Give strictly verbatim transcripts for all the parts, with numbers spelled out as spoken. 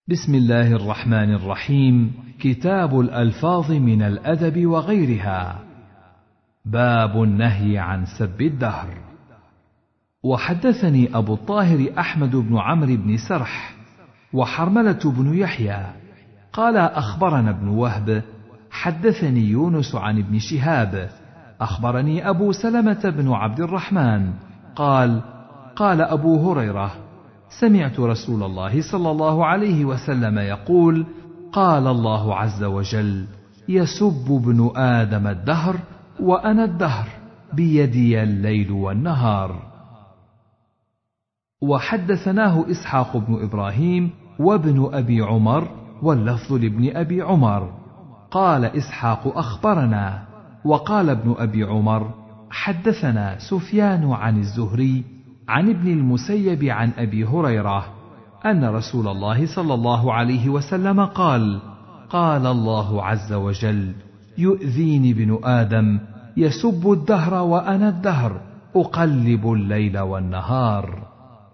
بسم الله الرحمن الرحيم. كتاب الألفاظ من الأدب وغيرها. باب النهي عن سب الدهر. وحدثني أبو الطاهر أحمد بن عمرو بن سرح وحرملة بن يحيى قال أخبرنا ابن وهب حدثني يونس عن ابن شهاب أخبرني أبو سلمة بن عبد الرحمن قال قال أبو هريرة سمعت رسول الله صلى الله عليه وسلم يقول: قال الله عز وجل: يسب ابن آدم الدهر وأنا الدهر بيدي الليل والنهار. وحدثناه إسحاق بن إبراهيم وابن أبي عمر واللفظ لابن أبي عمر قال إسحاق أخبرنا، وقال ابن أبي عمر حدثنا سفيان عن الزهري عن ابن المسيب عن أبي هريرة أن رسول الله صلى الله عليه وسلم قال: قال الله عز وجل: يؤذيني ابن آدم يسب الدهر وأنا الدهر أقلب الليل والنهار.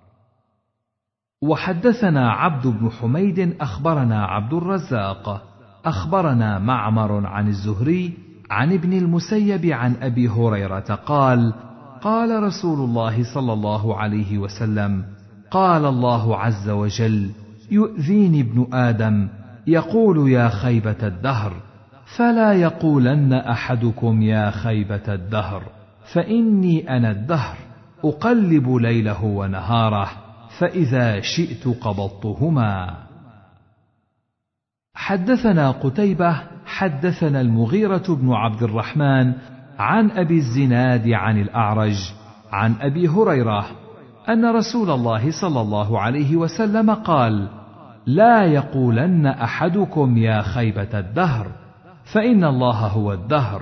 وحدثنا عبد بن حميد أخبرنا عبد الرزاق أخبرنا معمر عن الزهري عن ابن المسيب عن أبي هريرة قال: قال رسول الله صلى الله عليه وسلم: قال الله عز وجل: يؤذيني ابن آدم يقول يا خيبة الدهر، فلا يقولن أحدكم يا خيبة الدهر، فإني أنا الدهر أقلب ليله ونهاره، فإذا شئت قبضتهما. حدثنا قتيبة حدثنا المغيرة بن عبد الرحمن عن أبي الزناد عن الأعرج عن أبي هريرة أن رسول الله صلى الله عليه وسلم قال: لا يقولن أحدكم يا خيبة الدهر، فإن الله هو الدهر.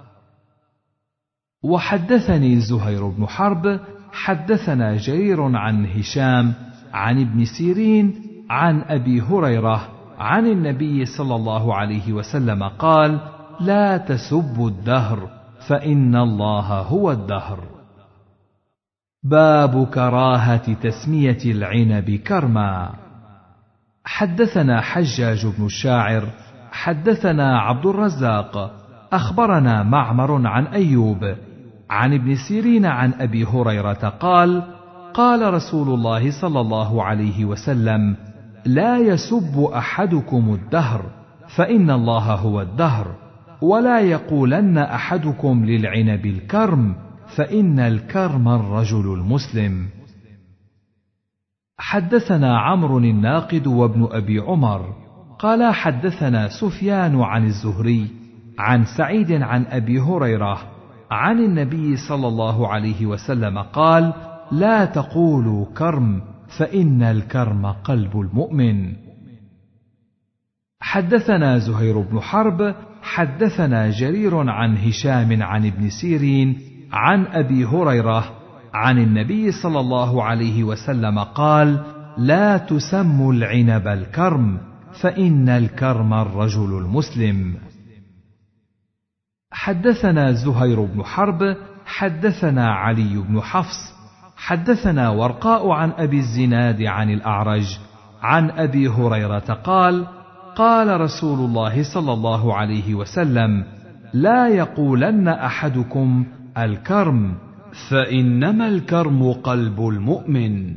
وحدثني زهير بن حرب حدثنا جرير عن هشام عن ابن سيرين عن أبي هريرة عن النبي صلى الله عليه وسلم قال: لا تسبوا الدهر، فإن الله هو الدهر. باب كراهة تسمية العنب كرما. حدثنا حجاج بن الشاعر حدثنا عبد الرزاق أخبرنا معمر عن أيوب عن ابن سيرين عن أبي هريرة قال: قال رسول الله صلى الله عليه وسلم: لا يسب أحدكم الدهر، فإن الله هو الدهر، ولا يقولن أحدكم للعنب الكرم، فإن الكرم الرجل المسلم. حدثنا عمرو الناقد وابن أبي عمر قال حدثنا سفيان عن الزهري عن سعيد عن أبي هريرة عن النبي صلى الله عليه وسلم قال: لا تقولوا كرم، فإن الكرم قلب المؤمن. حدثنا زهير بن حرب حدثنا جرير عن هشام عن ابن سيرين عن أبي هريرة عن النبي صلى الله عليه وسلم قال: لا تسموا العنب الكرم، فإن الكرم الرجل المسلم. حدثنا زهير بن حرب حدثنا علي بن حفص حدثنا ورقاء عن أبي الزناد عن الأعرج عن أبي هريرة قال: قال رسول الله صلى الله عليه وسلم: لا يقولن أحدكم الكرم، فإنما الكرم قلب المؤمن.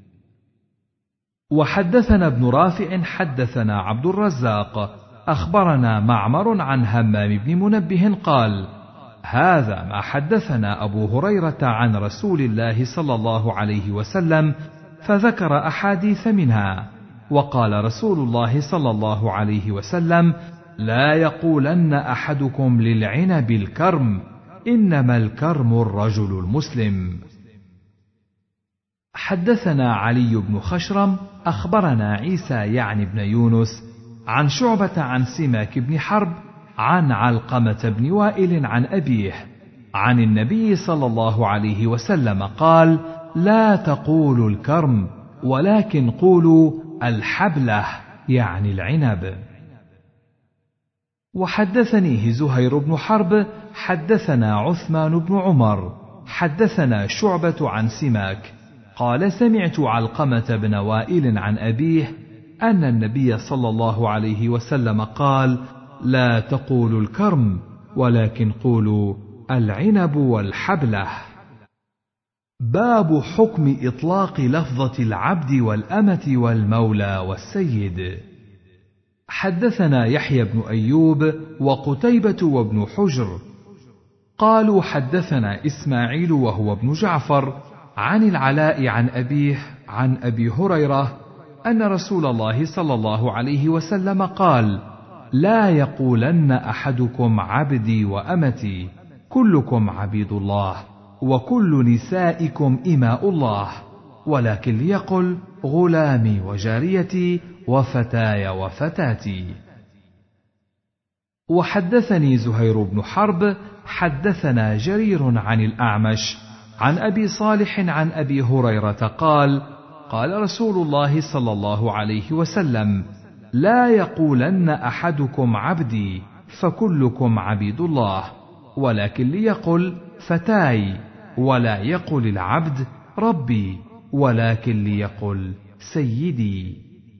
وحدثنا ابن رافع حدثنا عبد الرزاق أخبرنا معمر عن همام بن منبه قال: هذا ما حدثنا أبو هريرة عن رسول الله صلى الله عليه وسلم، فذكر أحاديث منها، وقال رسول الله صلى الله عليه وسلم: لا يقولن أحدكم للعنب الكرم، إنما الكرم الرجل المسلم. حدثنا علي بن خشرم أخبرنا عيسى يعني بن يونس عن شعبة عن سماك بن حرب عن علقمة بن وائل عن أبيه عن النبي صلى الله عليه وسلم قال: لا تقولوا الكرم، ولكن قولوا الحبلة، يعني العنب. وحدثنيه زهير بن حرب حدثنا عثمان بن عمر حدثنا شعبة عن سماك قال: سمعت علقمة بن وائل عن أبيه أن النبي صلى الله عليه وسلم قال: لا تقولوا الكرم ولكن قولوا العنب والحبلة. باب حكم إطلاق لفظة العبد والأمة والمولى والسيد. حدثنا يحيى بن أيوب وقتيبة وابن حجر قالوا حدثنا إسماعيل وهو ابن جعفر عن العلاء عن أبيه عن أبي هريرة أن رسول الله صلى الله عليه وسلم قال: لا يقولن أحدكم عبدي وأمتي، كلكم عبيد الله وكل نسائكم إماء الله، ولكن ليقل غلامي وجاريتي وفتاي وفتاتي. وحدثني زهير بن حرب حدثنا جرير عن الأعمش عن أبي صالح عن أبي هريرة قال: قال رسول الله صلى الله عليه وسلم: لا يقولن أحدكم عبدي، فكلكم عبيد الله، ولكن ليقل فتاي، ولا يقل العبد ربي، ولكن ليقل سيدي.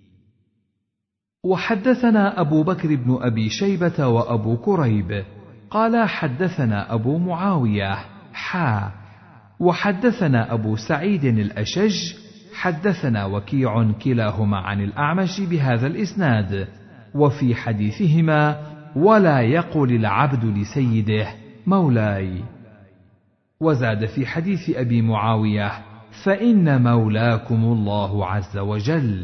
وحدثنا أبو بكر بن أبي شيبة وأبو كريب قال حدثنا أبو معاوية حا وحدثنا أبو سعيد الأشج حدثنا وكيع كلاهما عن الأعمش بهذا الإسناد، وفي حديثهما: ولا يقل العبد لسيده مولاي. وزاد في حديث أبي معاوية: فإن مولاكم الله عز وجل.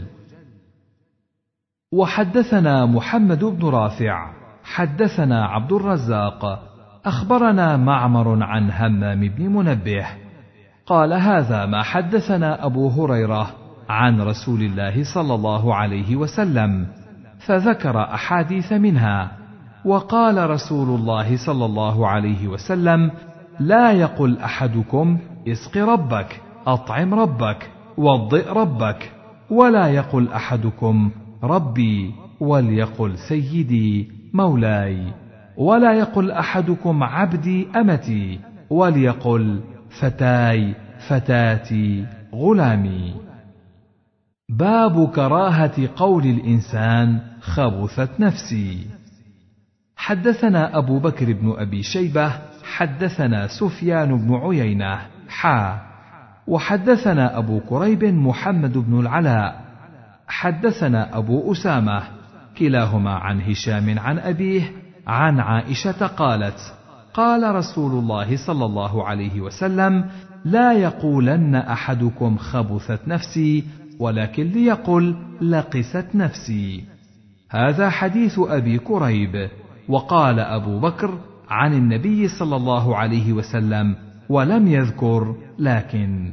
وحدثنا محمد بن رافع حدثنا عبد الرزاق أخبرنا معمر عن همام بن منبه قال: هذا ما حدثنا أبو هريرة عن رسول الله صلى الله عليه وسلم، فذكر أحاديث منها. وقال رسول الله صلى الله عليه وسلم: لا يقل أحدكم اسق ربك، أطعم ربك، وضئ ربك، ولا يقل أحدكم ربي، وليقل سيدي مولاي، ولا يقل أحدكم عبدي أمتي، وليقل فتاي فتاتي غلامي. باب كراهة قول الإنسان خبثت نفسي. حدثنا أبو بكر بن أبي شيبة حدثنا سفيان بن عيينة حا وحدثنا أبو كريب محمد بن العلاء حدثنا أبو أسامة كلاهما عن هشام عن أبيه عن عائشة قالت: قال رسول الله صلى الله عليه وسلم: لا يقولن أحدكم خبثت نفسي، ولكن ليقل لقست نفسي. هذا حديث أبي كريب. وقال أبو بكر عن النبي صلى الله عليه وسلم، ولم يذكر لكن.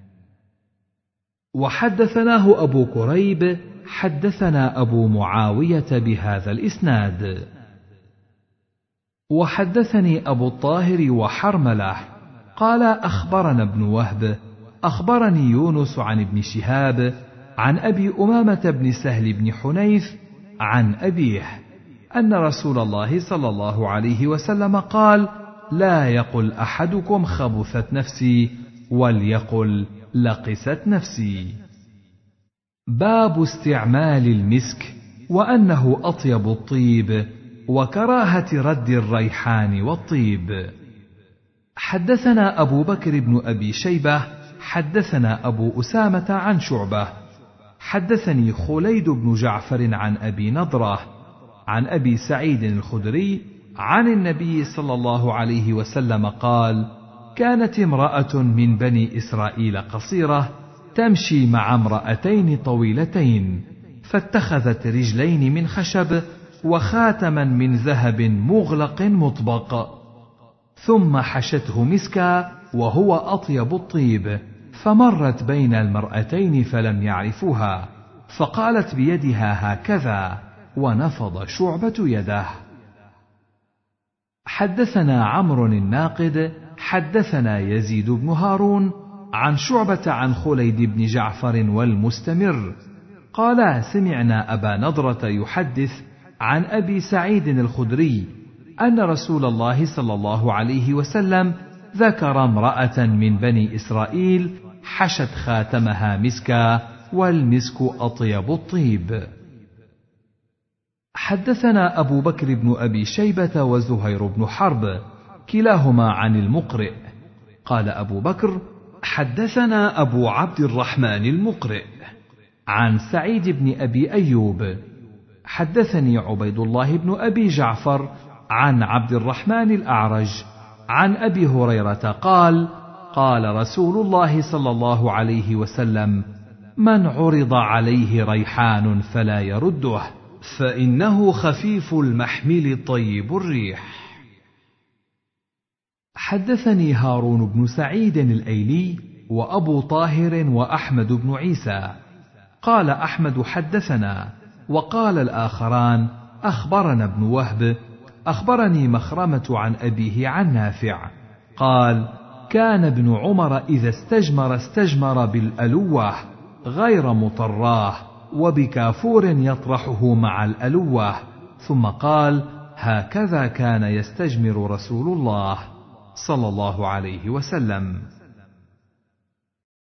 وحدثناه أبو كريب حدثنا أبو معاوية بهذا الإسناد. وحدثني أبو الطاهر وحرملة قال: أخبرنا ابن وهب أخبرني يونس عن ابن شهاب عن أبي أمامة بن سهل بن حنيف عن أبيه أن رسول الله صلى الله عليه وسلم قال: لا يقل أحدكم خبثت نفسي، وليقل لقست نفسي. باب استعمال المسك وأنه أطيب الطيب، وكراهة رد الريحان والطيب. حدثنا أبو بكر بن أبي شيبة حدثنا أبو أسامة عن شعبة حدثني خليد بن جعفر عن أبي نضرة عن أبي سعيد الخدري عن النبي صلى الله عليه وسلم قال: كانت امرأة من بني إسرائيل قصيرة تمشي مع امرأتين طويلتين، فاتخذت رجلين من خشب وخاتما من ذهب مغلق مطبق، ثم حشته مسكا وهو أطيب الطيب، فمرت بين المرأتين فلم يعرفوها، فقالت بيدها هكذا، ونفض شعبة يده. حدثنا عمرو الناقد حدثنا يزيد بن هارون عن شعبة عن خليد بن جعفر والمستمر قال: سمعنا أبا نضرة يحدث عن أبي سعيد الخدري أن رسول الله صلى الله عليه وسلم ذكر امرأة من بني إسرائيل حشت خاتمها مسكا والمسك أطيب الطيب. حدثنا أبو بكر بن أبي شيبة وزهير بن حرب كلاهما عن المقرئ قال أبو بكر: حدثنا أبو عبد الرحمن المقرئ عن سعيد بن أبي أيوب حدثني عبيد الله بن أبي جعفر عن عبد الرحمن الأعرج عن أبي هريرة قال: قال رسول الله صلى الله عليه وسلم: من عرض عليه ريحان فلا يرده، فإنه خفيف المحمل طيب الريح. حدثني هارون بن سعيد الأيلي وأبو طاهر وأحمد بن عيسى قال أحمد: حدثنا، وقال الآخران: أخبرنا ابن وهب أخبرني مخرمة عن أبيه عن نافع قال: كان ابن عمر إذا استجمر استجمر بالألوة غير مطراه وبكافور يطرحه مع الألوة، ثم قال: هكذا كان يستجمر رسول الله صلى الله عليه وسلم.